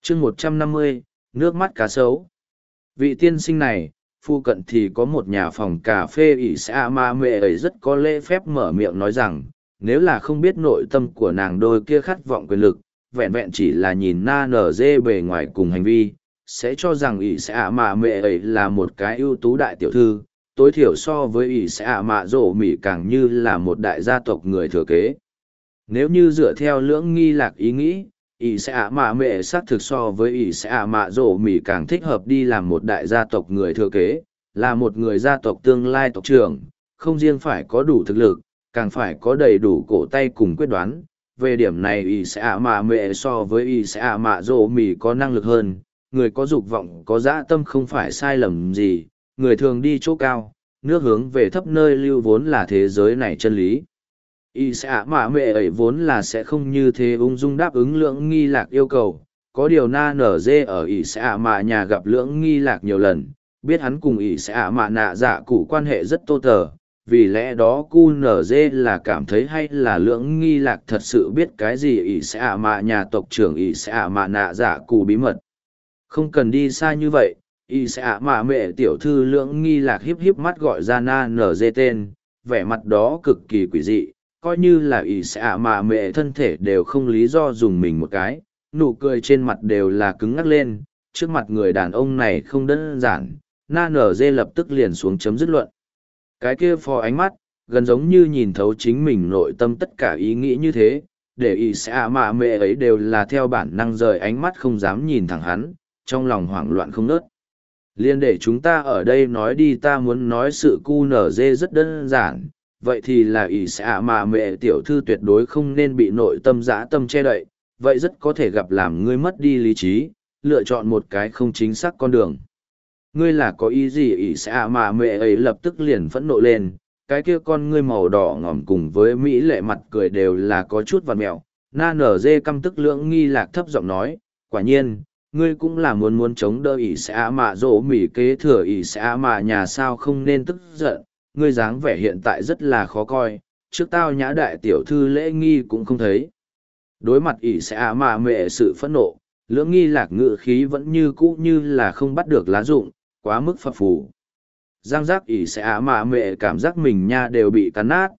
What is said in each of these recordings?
chương 150, nước mắt cá sấu. Vị tiên sinh này, phu cận thì có một nhà phòng cà phê ỷ xã ma mẹ ấy rất có lễ phép mở miệng nói rằng, nếu là không biết nội tâm của nàng đôi kia khát vọng quyền lực, vẹn vẹn chỉ là nhìn na nở dê bề ngoài cùng hành vi, sẽ cho rằng ỷ xã ma mẹ ấy là một cái ưu tú đại tiểu thư, tối thiểu so với ỷ xã mạ rổ mỉ càng như là một đại gia tộc người thừa kế. Nếu như dựa theo lưỡng nghi lạc ý nghĩ, ỷ xã mạ mẹ xác thực so với ỷ xã mạ rổ mỉ càng thích hợp đi làm một đại gia tộc người thừa kế, là một người gia tộc tương lai tộc trưởng, không riêng phải có đủ thực lực, càng phải có đầy đủ cổ tay cùng quyết đoán. Về điểm này ỷ xã mạ mẹ so với ỷ xã mạ rổ mỉ có năng lực hơn, người có dục vọng có dã tâm không phải sai lầm gì, người thường đi chỗ cao, nước hướng về thấp nơi lưu vốn là thế giới này chân lý. Y xã mạ mẹ ấy vốn là sẽ không như thế ung dung đáp ứng lưỡng nghi lạc yêu cầu, có điều na nở dê ở y xã mạ nhà gặp lưỡng nghi lạc nhiều lần, biết hắn cùng y xã mạ nạ dạ cụ quan hệ rất tô tờ, vì lẽ đó cu nở dê là cảm thấy hay là lưỡng nghi lạc thật sự biết cái gì y xã mạ nhà tộc trưởng y xã mạ nạ dạ cụ bí mật. Không cần đi xa như vậy, y xã mạ mẹ tiểu thư lưỡng nghi lạc híp híp mắt gọi ra na nở dê tên, vẻ mặt đó cực kỳ quỷ dị, coi như là y xã mạ mẹ thân thể đều không lý do dùng mình một cái, nụ cười trên mặt đều là cứng ngắc lên, trước mặt người đàn ông này không đơn giản, na nở dê lập tức liền xuống chấm dứt luận. Cái kia phò ánh mắt, gần giống như nhìn thấu chính mình nội tâm tất cả ý nghĩ như thế, để y xã mạ mẹ ấy đều là theo bản năng rời ánh mắt không dám nhìn thẳng hắn, trong lòng hoảng loạn không nớt. Liên để chúng ta ở đây nói đi, ta muốn nói sự cu nở dê rất đơn giản, vậy thì là ỷ xã mà mẹ tiểu thư tuyệt đối không nên bị nội tâm dã tâm che đậy, vậy rất có thể gặp làm ngươi mất đi lý trí, lựa chọn một cái không chính xác con đường. Ngươi là có ý gì? Ỷ xã mà mẹ ấy lập tức liền phẫn nộ lên, cái kia con ngươi màu đỏ ngỏm cùng với mỹ lệ mặt cười đều là có chút vằn mẹo. Na nở dê căm tức lưỡng nghi lạc thấp giọng nói, quả nhiên ngươi cũng là muốn chống đỡ ỷ xã mạ rỗ mỉ kế thừa ỷ xã mạ nhà, sao không nên tức giận, ngươi dáng vẻ hiện tại rất là khó coi, trước tao nhã đại tiểu thư lễ nghi cũng không thấy. Đối mặt ỷ xã mạ mẹ sự phẫn nộ, lưỡng nghi lạc ngự khí vẫn như cũ như là không bắt được lá dụng, quá mức phập phù. Giang giác ỷ xã mạ mẹ cảm giác mình nha đều bị cắn nát,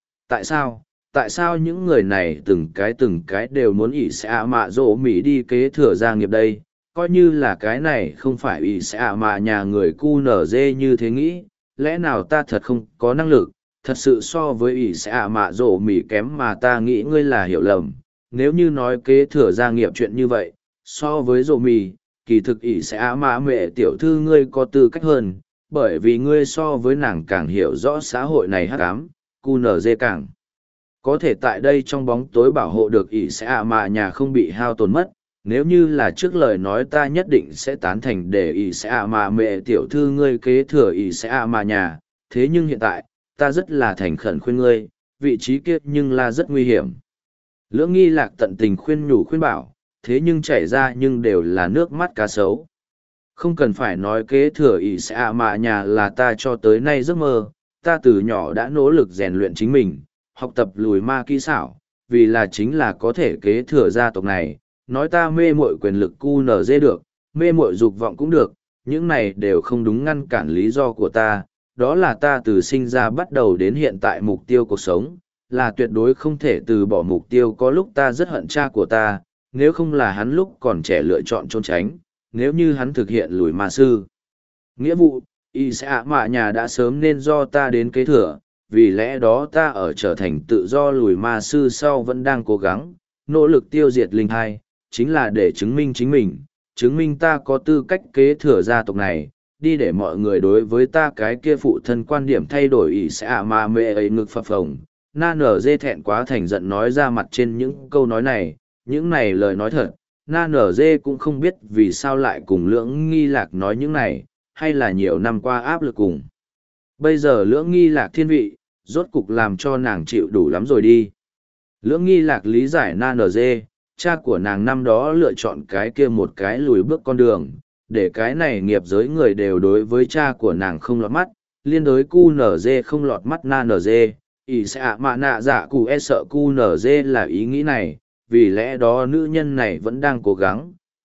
tại sao những người này từng cái đều muốn ỷ xã mạ rỗ mỉ đi kế thừa gia nghiệp đây, coi như là cái này không phải ỷ xã mạ nhà người cu nở dê như thế nghĩ, lẽ nào ta thật không có năng lực, thật sự so với ỷ xã mạ rỗ mỉ kém mà ta nghĩ ngươi là hiểu lầm. Nếu như nói kế thừa gia nghiệp chuyện như vậy, so với rỗ mỉ, kỳ thực ỷ xã mạ mẹ tiểu thư ngươi có tư cách hơn, bởi vì ngươi so với nàng càng hiểu rõ xã hội này hắc ám, cu nở dê càng có thể tại đây trong bóng tối bảo hộ được ỷ xã mạ nhà không bị hao tổn mất. Nếu như là trước lời nói ta nhất định sẽ tán thành để ỷ xã mạ mẹ tiểu thư ngươi kế thừa ỷ xã mạ nhà, thế nhưng hiện tại ta rất là thành khẩn khuyên ngươi, vị trí kia nhưng là rất nguy hiểm. Lưỡng nghi lạc tận tình khuyên nhủ khuyên bảo, thế nhưng chảy ra nhưng đều là nước mắt cá sấu. Không cần phải nói kế thừa ỷ xã mạ nhà là ta cho tới nay giấc mơ, ta từ nhỏ đã nỗ lực rèn luyện chính mình, học tập lùi ma kỹ xảo, vì là chính là có thể kế thừa gia tộc này. Nói ta mê muội quyền lực cu nở dê được, mê muội dục vọng cũng được, những này đều không đúng ngăn cản lý do của ta, đó là ta từ sinh ra bắt đầu đến hiện tại mục tiêu cuộc sống, là tuyệt đối không thể từ bỏ mục tiêu. Có lúc ta rất hận cha của ta, nếu không là hắn lúc còn trẻ lựa chọn trốn tránh, nếu như hắn thực hiện lùi ma sư nghĩa vụ, y xã mạ nhà đã sớm nên do ta đến kế thừa, vì lẽ đó ta ở trở thành tự do lùi ma sư sau vẫn đang cố gắng, nỗ lực tiêu diệt linh hai, chính là để chứng minh chính mình, chứng minh ta có tư cách kế thừa gia tộc này, đi để mọi người đối với ta cái kia phụ thân quan điểm thay đổi. Ỷ xã mà mẹ ấy ngực phập phồng, na nở dê thẹn quá thành giận nói ra mặt trên những câu nói này, những này lời nói thật, na nở dê cũng không biết vì sao lại cùng lưỡng nghi lạc nói những này, hay là nhiều năm qua áp lực cùng. Bây giờ lưỡng nghi lạc thiên vị, rốt cục làm cho nàng chịu đủ lắm rồi đi. Lưỡng nghi lạc lý giải na nở dê, cha của nàng năm đó lựa chọn cái kia một cái lùi bước con đường, để cái này nghiệp giới người đều đối với cha của nàng không lọt mắt, liên đối cu nở dê không lọt mắt na nở dê, ỷ xã mạ nạ dạ cụ e sợ cu nở dê là ý nghĩ này, vì lẽ đó nữ nhân này vẫn đang cố gắng,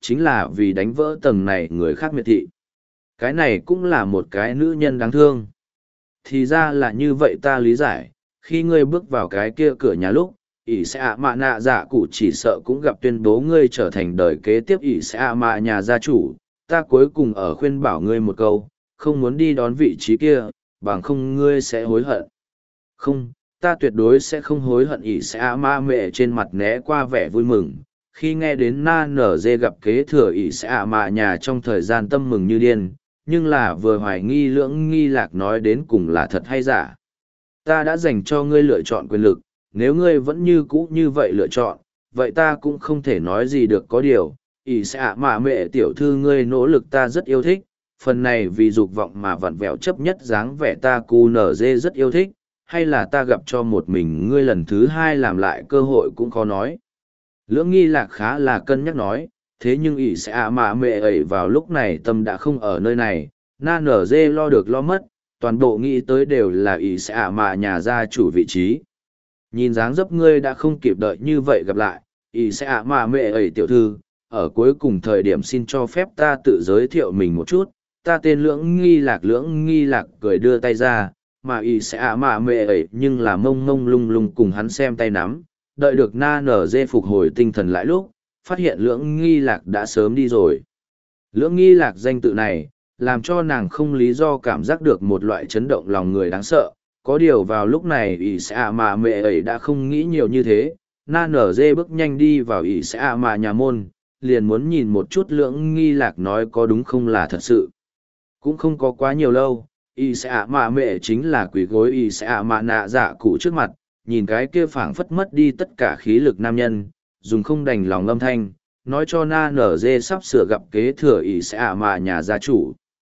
chính là vì đánh vỡ tầng này người khác miệt thị. Cái này cũng là một cái nữ nhân đáng thương. Thì ra là như vậy, ta lý giải, khi ngươi bước vào cái kia cửa nhà lúc, ỷ sẽ ạ mạ nạ dạ cụ chỉ sợ cũng gặp tuyên bố ngươi trở thành đời kế tiếp ỷ sẽ ạ mạ nhà gia chủ. Ta cuối cùng ở khuyên bảo ngươi một câu, không muốn đi đón vị trí kia, bằng không ngươi sẽ hối hận. Không, ta tuyệt đối sẽ không hối hận. Ỷ sẽ ạ mạ mẹ trên mặt né qua vẻ vui mừng, khi nghe đến na nở dê gặp kế thừa ỷ sẽ ạ mạ nhà trong thời gian tâm mừng như điên, nhưng là vừa hoài nghi lưỡng nghi lạc nói đến cùng là thật hay giả. Ta đã dành cho ngươi lựa chọn quyền lực, nếu ngươi vẫn như cũ như vậy lựa chọn, vậy ta cũng không thể nói gì được. Có điều, ỷ sẽ ạ mạ mẹ tiểu thư ngươi nỗ lực ta rất yêu thích, phần này vì dục vọng mà vặn vẹo chấp nhất dáng vẻ ta cu nở dê rất yêu thích, hay là ta gặp cho một mình ngươi lần thứ hai làm lại cơ hội cũng khó nói. Lưỡng nghi lạc khá là cân nhắc nói, thế nhưng ỷ sẽ ạ mạ mẹ ấy vào lúc này tâm đã không ở nơi này, na nở dê lo được lo mất, toàn bộ nghĩ tới đều là ỷ sẽ ạ mạ nhà gia chủ vị trí. Nhìn dáng dấp ngươi đã không kịp đợi như vậy gặp lại, ỷ sẽ ạ mạ mẹ ấy tiểu thư, ở cuối cùng thời điểm xin cho phép ta tự giới thiệu mình một chút, ta tên lưỡng nghi lạc cười đưa tay ra, mà ỷ sẽ ạ mạ mẹ ấy nhưng là mông mông lung lung cùng hắn xem tay nắm, đợi được na nở dê phục hồi tinh thần lại lúc, phát hiện lưỡng nghi lạc đã sớm đi rồi. Lưỡng nghi lạc danh tự này, làm cho nàng không lý do cảm giác được một loại chấn động lòng người đáng sợ. Có điều vào lúc này ỷ sẽ ạ mạ mẹ ấy đã không nghĩ nhiều như thế, na nở dê bước nhanh đi vào ỷ sẽ ạ mạ nhà môn, liền muốn nhìn một chút lưỡng nghi lạc nói có đúng không là thật sự. Cũng không có quá nhiều lâu, ỷ sẽ ạ mạ mẹ chính là quỷ gối ỷ sẽ ạ mạ nạ dạ cụ trước mặt, nhìn cái kia phảng phất mất đi tất cả khí lực nam nhân, dùng không đành lòng âm thanh, nói cho na nở dê sắp sửa gặp kế thừa ỷ sẽ ạ mạ nhà gia chủ.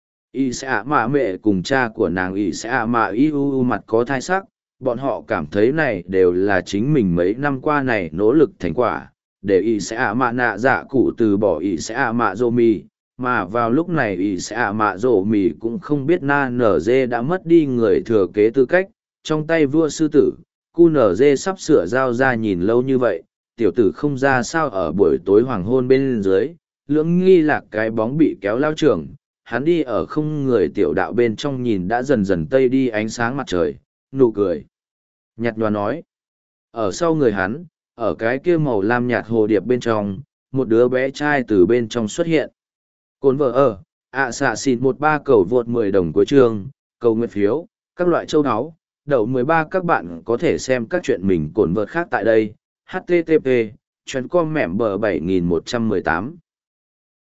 Ỷ sẽ ạ mạ mẹ cùng cha của nàng ỷ sẽ ạ mạ iu mặt có thai sắc, bọn họ cảm thấy này đều là chính mình mấy năm qua này nỗ lực thành quả, để ỷ sẽ ạ mạ nạ dạ cụ từ bỏ ỷ sẽ ạ mạ dô mì, mà vào lúc này ỷ sẽ ạ mạ dô mì cũng không biết na nở dê đã mất đi người thừa kế tư cách, trong tay vua sư tử, cu nở dê sắp sửa giao ra nhìn lâu như vậy, tiểu tử không ra sao ở buổi tối hoàng hôn bên dưới, lưỡng nghi lạc cái bóng bị kéo lao trường, hắn đi ở không người tiểu đạo bên trong nhìn đã dần dần tây đi ánh sáng mặt trời, nụ cười. Nhạt nhòa nói, ở sau người hắn, ở cái kia màu lam nhạt hồ điệp bên trong, một đứa bé trai từ bên trong xuất hiện. Cồn vợ ở, xạ xịt 13 cầu vượt 10 đồng cuối chương, cầu nguyện phiếu, các loại châu áo. Đậu 13 các bạn có thể xem các chuyện mình cồn vợt khác tại đây. http://com mẻm bờ 7118